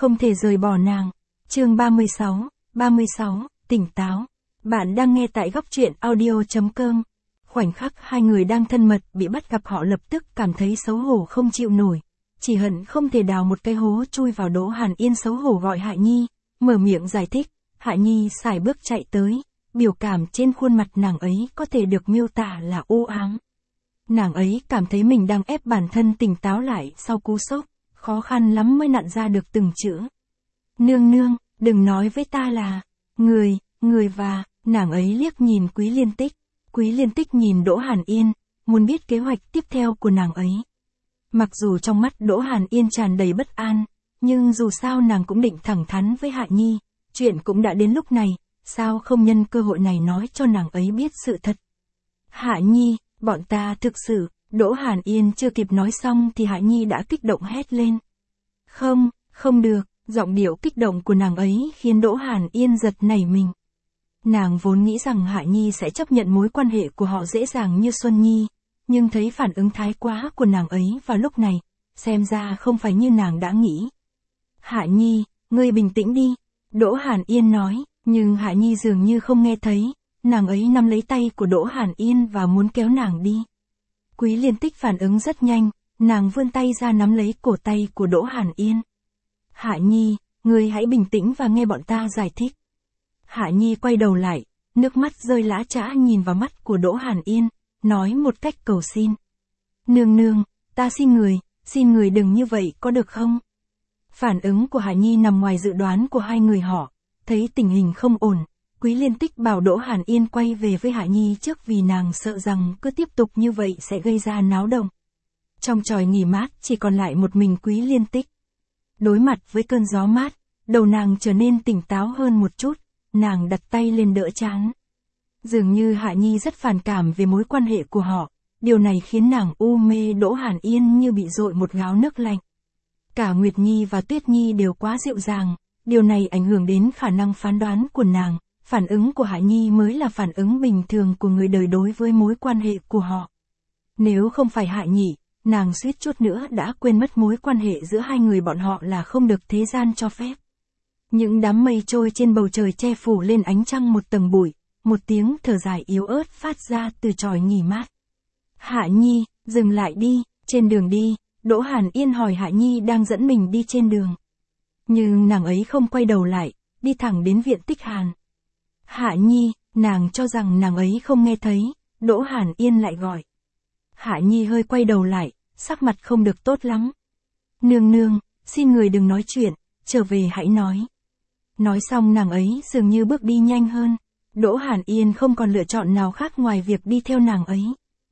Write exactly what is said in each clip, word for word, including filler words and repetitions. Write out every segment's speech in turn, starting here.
không thể rời bỏ nàng. Chương ba mươi sáu, ba mươi sáu, tỉnh táo. Bạn đang nghe tại góc truyện audio.com. Khoảnh khắc hai người đang thân mật bị bắt gặp họ lập tức cảm thấy xấu hổ không chịu nổi. Chỉ hận không thể đào một cái hố chui vào. Đỗ Hàn Yên xấu hổ gọi Hạ Nhi, mở miệng giải thích. Hạ Nhi sải bước chạy tới, biểu cảm trên khuôn mặt nàng ấy có thể được miêu tả là u ám. Nàng ấy cảm thấy mình đang ép bản thân tỉnh táo lại sau cú sốc, khó khăn lắm mới nặn ra được từng chữ. Nương nương, đừng nói với ta là, người, người và, nàng ấy liếc nhìn Quý Liên Tích. Quý Liên Tích nhìn Đỗ Hàn Yên, muốn biết kế hoạch tiếp theo của nàng ấy. Mặc dù trong mắt Đỗ Hàn Yên tràn đầy bất an, nhưng dù sao nàng cũng định thẳng thắn với Hạ Nhi, chuyện cũng đã đến lúc này, sao không nhân cơ hội này nói cho nàng ấy biết sự thật. Hạ Nhi, bọn ta thực sự, Đỗ Hàn Yên chưa kịp nói xong thì Hạ Nhi đã kích động hét lên. Không, không được, giọng điệu kích động của nàng ấy khiến Đỗ Hàn Yên giật nảy mình. Nàng vốn nghĩ rằng Hạ Nhi sẽ chấp nhận mối quan hệ của họ dễ dàng như Xuân Nhi, nhưng thấy phản ứng thái quá của nàng ấy vào lúc này, xem ra không phải như nàng đã nghĩ. Hạ Nhi, ngươi bình tĩnh đi, Đỗ Hàn Yên nói, nhưng Hạ Nhi dường như không nghe thấy, nàng ấy nắm lấy tay của Đỗ Hàn Yên và muốn kéo nàng đi. Quý Liên Tích phản ứng rất nhanh, nàng vươn tay ra nắm lấy cổ tay của Đỗ Hàn Yên. Hạ Nhi, ngươi hãy bình tĩnh và nghe bọn ta giải thích. Hạ Nhi quay đầu lại, nước mắt rơi lã chã nhìn vào mắt của Đỗ Hàn Yên, nói một cách cầu xin. Nương nương, ta xin người, xin người đừng như vậy có được không? Phản ứng của Hạ Nhi nằm ngoài dự đoán của hai người họ, thấy tình hình không ổn, Quý Liên Tích bảo Đỗ Hàn Yên quay về với Hạ Nhi trước vì nàng sợ rằng cứ tiếp tục như vậy sẽ gây ra náo động. Trong tròi nghỉ mát chỉ còn lại một mình Quý Liên Tích. Đối mặt với cơn gió mát, đầu nàng trở nên tỉnh táo hơn một chút, nàng đặt tay lên đỡ trán. Dường như Hạ Nhi rất phản cảm về mối quan hệ của họ, điều này khiến nàng u mê Đỗ Hàn Yên như bị dội một gáo nước lạnh. Cả Nguyệt Nhi và Tuyết Nhi đều quá dịu dàng, điều này ảnh hưởng đến khả năng phán đoán của nàng, phản ứng của Hạ Nhi mới là phản ứng bình thường của người đời đối với mối quan hệ của họ. Nếu không phải Hạ Nhi, nàng suýt chút nữa đã quên mất mối quan hệ giữa hai người bọn họ là không được thế gian cho phép. Những đám mây trôi trên bầu trời che phủ lên ánh trăng một tầng bụi, một tiếng thở dài yếu ớt phát ra từ tròi nghỉ mát. Hạ Nhi, dừng lại đi, trên đường đi, Đỗ Hàn Yên hỏi Hạ Nhi đang dẫn mình đi trên đường. Nhưng nàng ấy không quay đầu lại, đi thẳng đến viện Tích Hàn. Hạ Nhi, nàng cho rằng nàng ấy không nghe thấy, Đỗ Hàn Yên lại gọi. Hạ Nhi hơi quay đầu lại, sắc mặt không được tốt lắm. Nương nương, xin người đừng nói chuyện, trở về hãy nói. Nói xong nàng ấy dường như bước đi nhanh hơn, Đỗ Hàn Yên không còn lựa chọn nào khác ngoài việc đi theo nàng ấy.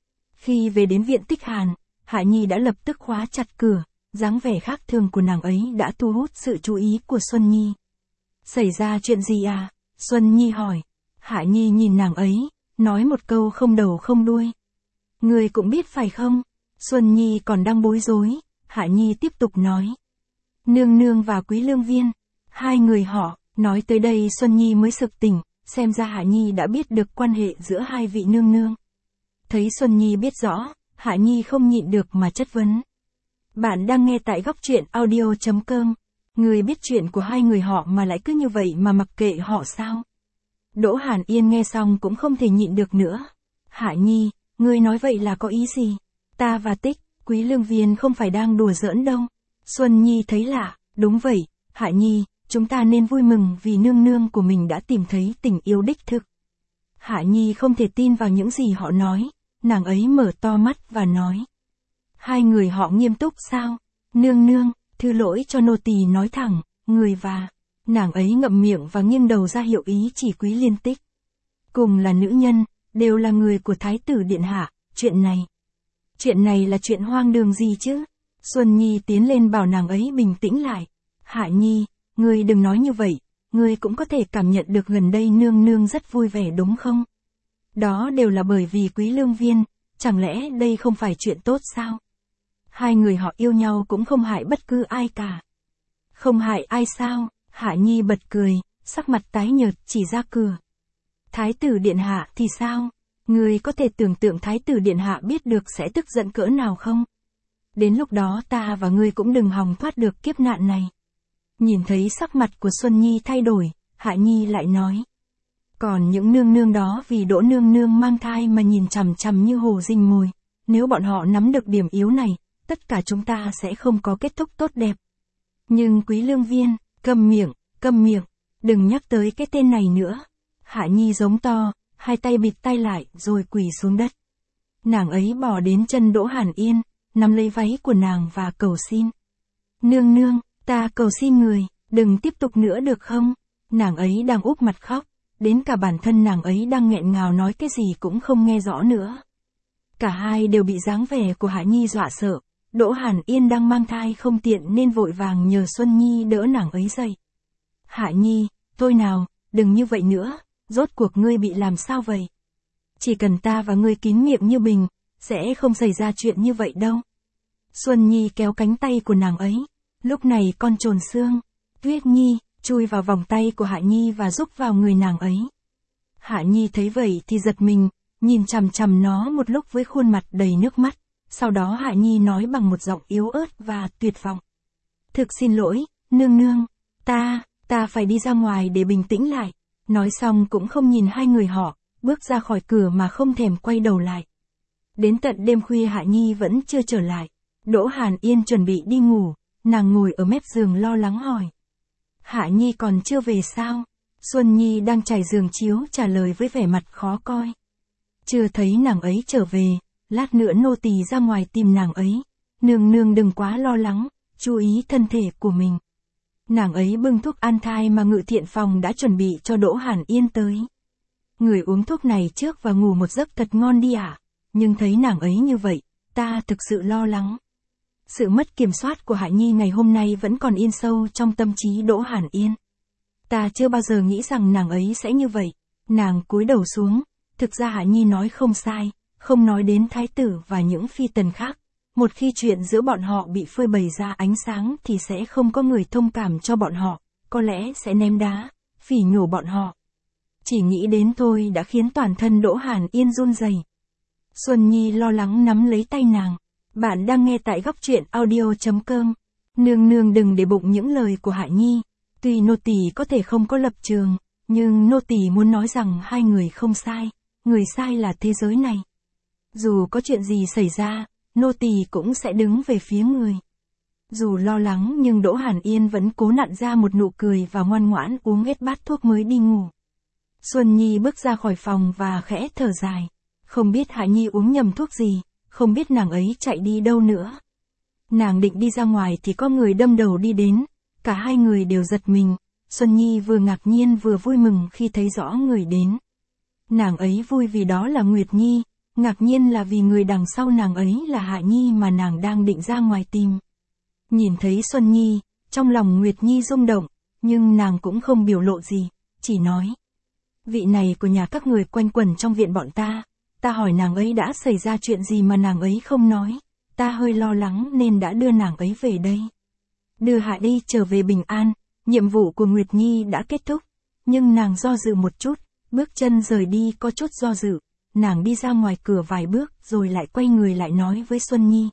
Khi về đến viện Tích Hàn, Hạ Nhi đã lập tức khóa chặt cửa, dáng vẻ khác thường của nàng ấy đã thu hút sự chú ý của Xuân Nhi. Xảy ra chuyện gì à? Xuân Nhi hỏi. Hạ Nhi nhìn nàng ấy, nói một câu không đầu không đuôi. Người cũng biết phải không? Xuân Nhi còn đang bối rối, Hạ Nhi tiếp tục nói. Nương nương và Quý Lương Viên, hai người họ, nói tới đây Xuân Nhi mới sực tỉnh, xem ra Hạ Nhi đã biết được quan hệ giữa hai vị nương nương. Thấy Xuân Nhi biết rõ, Hạ Nhi không nhịn được mà chất vấn. Bạn đang nghe tại góc truyện audio.com. Người biết chuyện của hai người họ mà lại cứ như vậy mà mặc kệ họ sao? Đỗ Hàn Yên nghe xong cũng không thể nhịn được nữa. Hạ Nhi, ngươi nói vậy là có ý gì? Ta và Tích, Quý Lương Viên không phải đang đùa giỡn đâu. Xuân Nhi thấy lạ, đúng vậy, Hạ Nhi, chúng ta nên vui mừng vì nương nương của mình đã tìm thấy tình yêu đích thực. Hạ Nhi không thể tin vào những gì họ nói, nàng ấy mở to mắt và nói. Hai người họ nghiêm túc sao? Nương nương, thứ lỗi cho nô tỳ nói thẳng, người và... Nàng ấy ngậm miệng và nghiêng đầu ra hiệu ý chỉ Quý Liên Tích. Cùng là nữ nhân, đều là người của Thái tử Điện Hạ, chuyện này. Chuyện này là chuyện hoang đường gì chứ? Xuân Nhi tiến lên bảo nàng ấy bình tĩnh lại. Hạ Nhi, ngươi đừng nói như vậy, ngươi cũng có thể cảm nhận được gần đây nương nương rất vui vẻ đúng không? Đó đều là bởi vì Quý Lương Viên, chẳng lẽ đây không phải chuyện tốt sao? Hai người họ yêu nhau cũng không hại bất cứ ai cả. Không hại ai sao? Hạ Nhi bật cười, sắc mặt tái nhợt chỉ ra cửa. Thái tử Điện Hạ thì sao? Ngươi có thể tưởng tượng Thái tử Điện Hạ biết được sẽ tức giận cỡ nào không? Đến lúc đó ta và ngươi cũng đừng hòng thoát được kiếp nạn này. Nhìn thấy sắc mặt của Xuân Nhi thay đổi, Hạ Nhi lại nói. Còn những nương nương đó vì Đỗ nương nương mang thai mà nhìn chằm chằm như hồ rình mồi, nếu bọn họ nắm được điểm yếu này, tất cả chúng ta sẽ không có kết thúc tốt đẹp. Nhưng Quý Lương Viên, câm miệng, câm miệng, đừng nhắc tới cái tên này nữa. Hạ Nhi giống to, hai tay bịt tay lại rồi quỳ xuống đất. Nàng ấy bỏ đến chân Đỗ Hàn Yên, nắm lấy váy của nàng và cầu xin. Nương nương, ta cầu xin người, đừng tiếp tục nữa được không? Nàng ấy đang úp mặt khóc, đến cả bản thân nàng ấy đang nghẹn ngào nói cái gì cũng không nghe rõ nữa. Cả hai đều bị dáng vẻ của Hạ Nhi dọa sợ. Đỗ Hàn Yên đang mang thai không tiện nên vội vàng nhờ Xuân Nhi đỡ nàng ấy dậy. Hạ Nhi, thôi nào, đừng như vậy nữa, rốt cuộc ngươi bị làm sao vậy? Chỉ cần ta và ngươi kín miệng như bình, sẽ không xảy ra chuyện như vậy đâu. Xuân Nhi kéo cánh tay của nàng ấy, lúc này con trồn xương, Tuyết Nhi, chui vào vòng tay của Hạ Nhi và rúc vào người nàng ấy. Hạ Nhi thấy vậy thì giật mình, nhìn chằm chằm nó một lúc với khuôn mặt đầy nước mắt. Sau đó Hạ Nhi nói bằng một giọng yếu ớt và tuyệt vọng. Thực xin lỗi, nương nương, ta, ta phải đi ra ngoài để bình tĩnh lại. Nói xong cũng không nhìn hai người họ, bước ra khỏi cửa mà không thèm quay đầu lại. Đến tận đêm khuya Hạ Nhi vẫn chưa trở lại. Đỗ Hàn Yên chuẩn bị đi ngủ, nàng ngồi ở mép giường lo lắng hỏi. Hạ Nhi còn chưa về sao? Xuân Nhi đang trải giường chiếu trả lời với vẻ mặt khó coi. Chưa thấy nàng ấy trở về. Lát nữa nô tỳ ra ngoài tìm nàng ấy. Nương nương đừng quá lo lắng, chú ý thân thể của mình. Nàng ấy bưng thuốc an thai mà Ngự Thiện Phòng đã chuẩn bị cho Đỗ Hàn Yên tới. Người uống thuốc này trước và ngủ một giấc thật ngon đi ạ. À? Nhưng thấy nàng ấy như vậy, ta thực sự lo lắng. Sự mất kiểm soát của Hạ Nhi ngày hôm nay vẫn còn in sâu trong tâm trí Đỗ Hàn Yên. Ta chưa bao giờ nghĩ rằng nàng ấy sẽ như vậy. Nàng cúi đầu xuống, thực ra Hạ Nhi nói không sai. Không nói đến thái tử và những phi tần khác, một khi chuyện giữa bọn họ bị phơi bày ra ánh sáng thì sẽ không có người thông cảm cho bọn họ, có lẽ sẽ ném đá, phỉ nhổ bọn họ. Chỉ nghĩ đến thôi đã khiến toàn thân Đỗ Hàn Yên run rẩy. Xuân Nhi lo lắng nắm lấy tay nàng. Bạn đang nghe tại góc truyện audio chấm com. Nương nương đừng để bụng những lời của Hạ Nhi. Tuy nô tỳ có thể không có lập trường, nhưng nô tỳ muốn nói rằng hai người không sai, người sai là thế giới này. Dù có chuyện gì xảy ra, nô tỳ cũng sẽ đứng về phía người. Dù lo lắng nhưng Đỗ Hàn Yên vẫn cố nặn ra một nụ cười và ngoan ngoãn uống hết bát thuốc mới đi ngủ. Xuân Nhi bước ra khỏi phòng và khẽ thở dài. Không biết Hạ Nhi uống nhầm thuốc gì, không biết nàng ấy chạy đi đâu nữa. Nàng định đi ra ngoài thì có người đâm đầu đi đến, cả hai người đều giật mình. Xuân Nhi vừa ngạc nhiên vừa vui mừng khi thấy rõ người đến. Nàng ấy vui vì đó là Nguyệt Nhi. Ngạc nhiên là vì người đằng sau nàng ấy là Hạ Nhi mà nàng đang định ra ngoài tìm. Nhìn thấy Xuân Nhi, trong lòng Nguyệt Nhi rung động, nhưng nàng cũng không biểu lộ gì, chỉ nói. Vị này của nhà các người quanh quẩn trong viện bọn ta, ta hỏi nàng ấy đã xảy ra chuyện gì mà nàng ấy không nói, ta hơi lo lắng nên đã đưa nàng ấy về đây. Đưa Hạ đi trở về bình an, nhiệm vụ của Nguyệt Nhi đã kết thúc, nhưng nàng do dự một chút, bước chân rời đi có chút do dự. Nàng đi ra ngoài cửa vài bước rồi lại quay người lại nói với Xuân Nhi.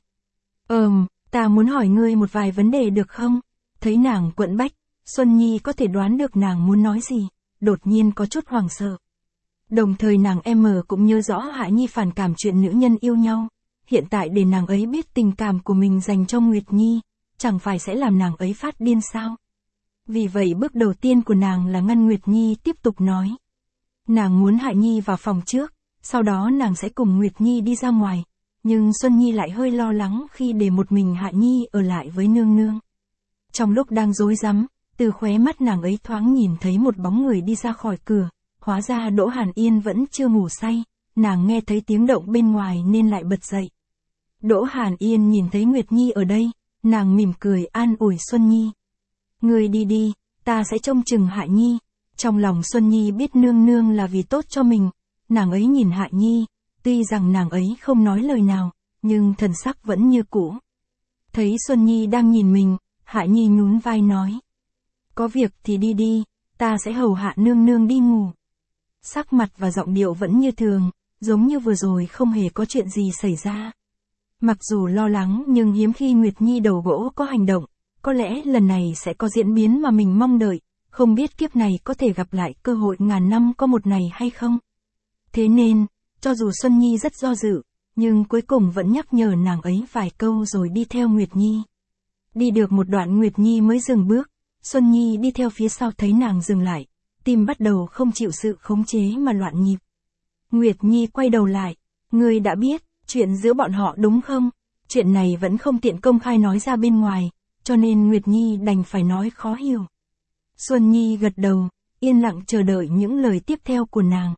Ờm, ta muốn hỏi ngươi một vài vấn đề được không? Thấy nàng quẫn bách, Xuân Nhi có thể đoán được nàng muốn nói gì, đột nhiên có chút hoảng sợ. Đồng thời nàng em cũng nhớ rõ Hạ Nhi phản cảm chuyện nữ nhân yêu nhau. Hiện tại để nàng ấy biết tình cảm của mình dành cho Nguyệt Nhi, chẳng phải sẽ làm nàng ấy phát điên sao? Vì vậy bước đầu tiên của nàng là ngăn Nguyệt Nhi tiếp tục nói. Nàng muốn Hạ Nhi vào phòng trước. Sau đó nàng sẽ cùng Nguyệt Nhi đi ra ngoài, nhưng Xuân Nhi lại hơi lo lắng khi để một mình Hạ Nhi ở lại với nương nương. Trong lúc đang rối rắm, từ khóe mắt nàng ấy thoáng nhìn thấy một bóng người đi ra khỏi cửa, hóa ra Đỗ Hàn Yên vẫn chưa ngủ say, nàng nghe thấy tiếng động bên ngoài nên lại bật dậy. Đỗ Hàn Yên nhìn thấy Nguyệt Nhi ở đây, nàng mỉm cười an ủi Xuân Nhi. Người đi đi, ta sẽ trông chừng Hạ Nhi. Trong lòng Xuân Nhi biết nương nương là vì tốt cho mình. Nàng ấy nhìn Hạ Nhi, tuy rằng nàng ấy không nói lời nào, nhưng thần sắc vẫn như cũ. Thấy Xuân Nhi đang nhìn mình, Hạ Nhi nhún vai nói. Có việc thì đi đi, ta sẽ hầu hạ nương nương đi ngủ. Sắc mặt và giọng điệu vẫn như thường, giống như vừa rồi không hề có chuyện gì xảy ra. Mặc dù lo lắng nhưng hiếm khi Nguyệt Nhi đầu gỗ có hành động, có lẽ lần này sẽ có diễn biến mà mình mong đợi, không biết kiếp này có thể gặp lại cơ hội ngàn năm có một này hay không. Thế nên, cho dù Xuân Nhi rất do dự, nhưng cuối cùng vẫn nhắc nhở nàng ấy vài câu rồi đi theo Nguyệt Nhi. Đi được một đoạn Nguyệt Nhi mới dừng bước, Xuân Nhi đi theo phía sau thấy nàng dừng lại, tim bắt đầu không chịu sự khống chế mà loạn nhịp. Nguyệt Nhi quay đầu lại, ngươi đã biết chuyện giữa bọn họ đúng không? Chuyện này vẫn không tiện công khai nói ra bên ngoài, cho nên Nguyệt Nhi đành phải nói khó hiểu. Xuân Nhi gật đầu, yên lặng chờ đợi những lời tiếp theo của nàng.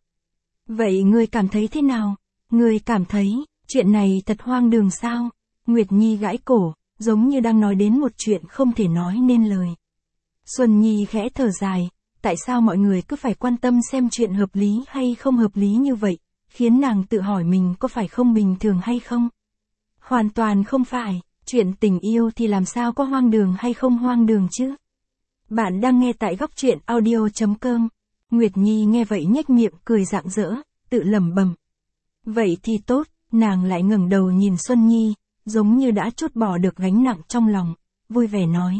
Vậy ngươi cảm thấy thế nào? Ngươi cảm thấy, chuyện này thật hoang đường sao? Nguyệt Nhi gãi cổ, giống như đang nói đến một chuyện không thể nói nên lời. Xuân Nhi khẽ thở dài, tại sao mọi người cứ phải quan tâm xem chuyện hợp lý hay không hợp lý như vậy, khiến nàng tự hỏi mình có phải không bình thường hay không? Hoàn toàn không phải, chuyện tình yêu thì làm sao có hoang đường hay không hoang đường chứ? Bạn đang nghe tại góc truyện audio chấm com. Nguyệt Nhi nghe vậy nhếch miệng cười rạng rỡ, tự lẩm bẩm. Vậy thì tốt, nàng lại ngẩng đầu nhìn Xuân Nhi, giống như đã trút bỏ được gánh nặng trong lòng, vui vẻ nói.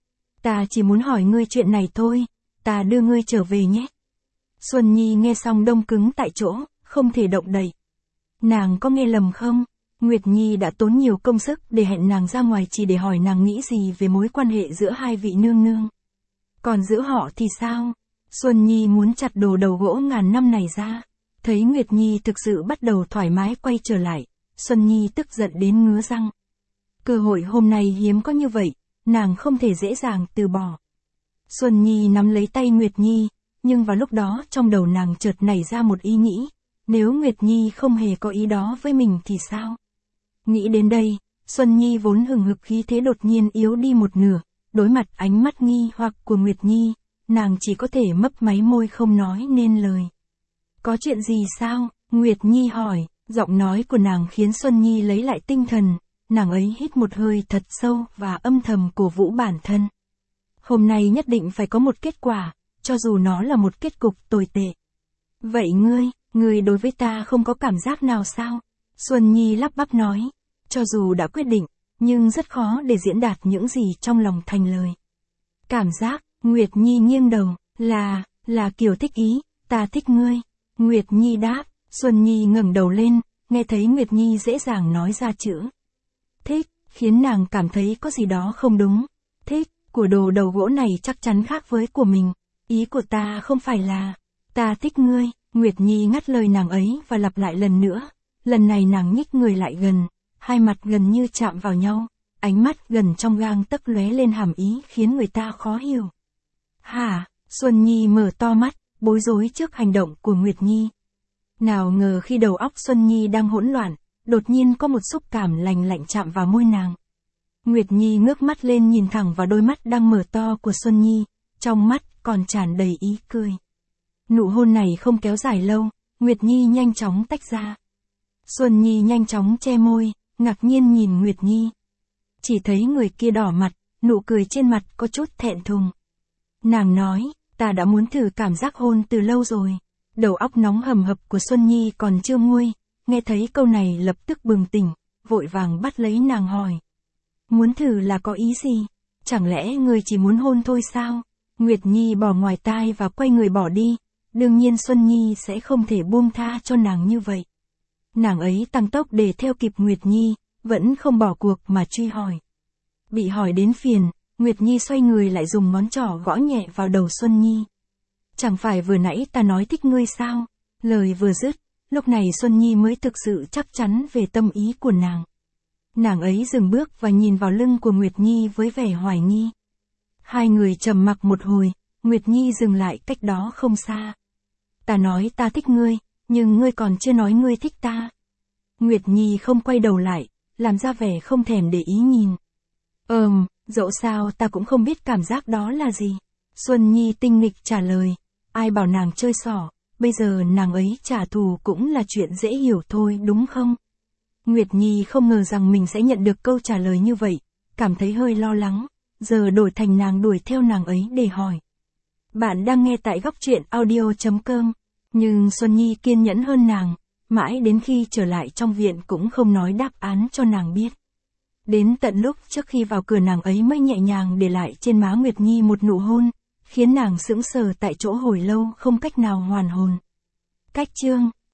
Ta chỉ muốn hỏi ngươi chuyện này thôi, ta đưa ngươi trở về nhé. Xuân Nhi nghe xong đông cứng tại chỗ, không thể động đậy. Nàng có nghe lầm không? Nguyệt Nhi đã tốn nhiều công sức để hẹn nàng ra ngoài chỉ để hỏi nàng nghĩ gì về mối quan hệ giữa hai vị nương nương. Còn giữa họ thì sao? Xuân Nhi muốn chặt đồ đầu gỗ ngàn năm này ra. Thấy Nguyệt Nhi thực sự bắt đầu thoải mái quay trở lại, Xuân Nhi tức giận đến ngứa răng. Cơ hội hôm nay hiếm có như vậy, nàng không thể dễ dàng từ bỏ. Xuân Nhi nắm lấy tay Nguyệt Nhi, nhưng vào lúc đó trong đầu nàng chợt nảy ra một ý nghĩ, nếu Nguyệt Nhi không hề có ý đó với mình thì sao? Nghĩ đến đây, Xuân Nhi vốn hừng hực khí thế đột nhiên yếu đi một nửa, đối mặt ánh mắt nghi hoặc của Nguyệt Nhi, nàng chỉ có thể mấp máy môi không nói nên lời. Có chuyện gì sao? Nguyệt Nhi hỏi, giọng nói của nàng khiến Xuân Nhi lấy lại tinh thần, nàng ấy hít một hơi thật sâu và âm thầm cổ vũ bản thân. Hôm nay nhất định phải có một kết quả, cho dù nó là một kết cục tồi tệ. Vậy ngươi, ngươi đối với ta không có cảm giác nào sao? Xuân Nhi lắp bắp nói, cho dù đã quyết định, nhưng rất khó để diễn đạt những gì trong lòng thành lời. Cảm giác, Nguyệt Nhi nghiêng đầu, là, là kiểu thích ý, ta thích ngươi. Nguyệt Nhi đáp, Xuân Nhi ngẩng đầu lên, nghe thấy Nguyệt Nhi dễ dàng nói ra chữ thích, khiến nàng cảm thấy có gì đó không đúng. Thích, của đồ đầu gỗ này chắc chắn khác với của mình. Ý của ta không phải là, ta thích ngươi. Nguyệt Nhi ngắt lời nàng ấy và lặp lại lần nữa. Lần này nàng nhích người lại gần, hai mặt gần như chạm vào nhau, ánh mắt gần trong gang tấc lóe lên hàm ý khiến người ta khó hiểu. Hả? Xuân Nhi mở to mắt, bối rối trước hành động của Nguyệt Nhi. Nào ngờ khi đầu óc Xuân Nhi đang hỗn loạn, đột nhiên có một xúc cảm lành lạnh chạm vào môi nàng. Nguyệt Nhi ngước mắt lên nhìn thẳng vào đôi mắt đang mở to của Xuân Nhi, trong mắt còn tràn đầy ý cười. Nụ hôn này không kéo dài lâu, Nguyệt Nhi nhanh chóng tách ra. Xuân Nhi nhanh chóng che môi, ngạc nhiên nhìn Nguyệt Nhi. Chỉ thấy người kia đỏ mặt, nụ cười trên mặt có chút thẹn thùng. Nàng nói, ta đã muốn thử cảm giác hôn từ lâu rồi. Đầu óc nóng hầm hập của Xuân Nhi còn chưa nguôi, nghe thấy câu này lập tức bừng tỉnh, vội vàng bắt lấy nàng hỏi. Muốn thử là có ý gì? Chẳng lẽ người chỉ muốn hôn thôi sao? Nguyệt Nhi bỏ ngoài tai và quay người bỏ đi, đương nhiên Xuân Nhi sẽ không thể buông tha cho nàng như vậy. Nàng ấy tăng tốc để theo kịp Nguyệt Nhi, vẫn không bỏ cuộc mà truy hỏi. Bị hỏi đến phiền, Nguyệt Nhi xoay người lại dùng ngón trỏ gõ nhẹ vào đầu Xuân Nhi. Chẳng phải vừa nãy ta nói thích ngươi sao? Lời vừa dứt, lúc này Xuân Nhi mới thực sự chắc chắn về tâm ý của nàng. Nàng ấy dừng bước và nhìn vào lưng của Nguyệt Nhi với vẻ hoài nghi. Hai người trầm mặc một hồi, Nguyệt Nhi dừng lại cách đó không xa. Ta nói ta thích ngươi, nhưng ngươi còn chưa nói ngươi thích ta. Nguyệt Nhi không quay đầu lại, làm ra vẻ không thèm để ý nhìn. Ừm, dẫu sao ta cũng không biết cảm giác đó là gì. Xuân Nhi tinh nghịch trả lời, ai bảo nàng chơi xỏ, bây giờ nàng ấy trả thù cũng là chuyện dễ hiểu thôi đúng không? Nguyệt Nhi không ngờ rằng mình sẽ nhận được câu trả lời như vậy, cảm thấy hơi lo lắng, giờ đổi thành nàng đuổi theo nàng ấy để hỏi. Bạn đang nghe tại góc truyện audio chấm com, nhưng Xuân Nhi kiên nhẫn hơn nàng, mãi đến khi trở lại trong viện cũng không nói đáp án cho nàng biết. Đến tận lúc trước khi vào cửa nàng ấy mới nhẹ nhàng để lại trên má Nguyệt Nhi một nụ hôn, khiến nàng sững sờ tại chỗ hồi lâu không cách nào hoàn hồn. Cách chương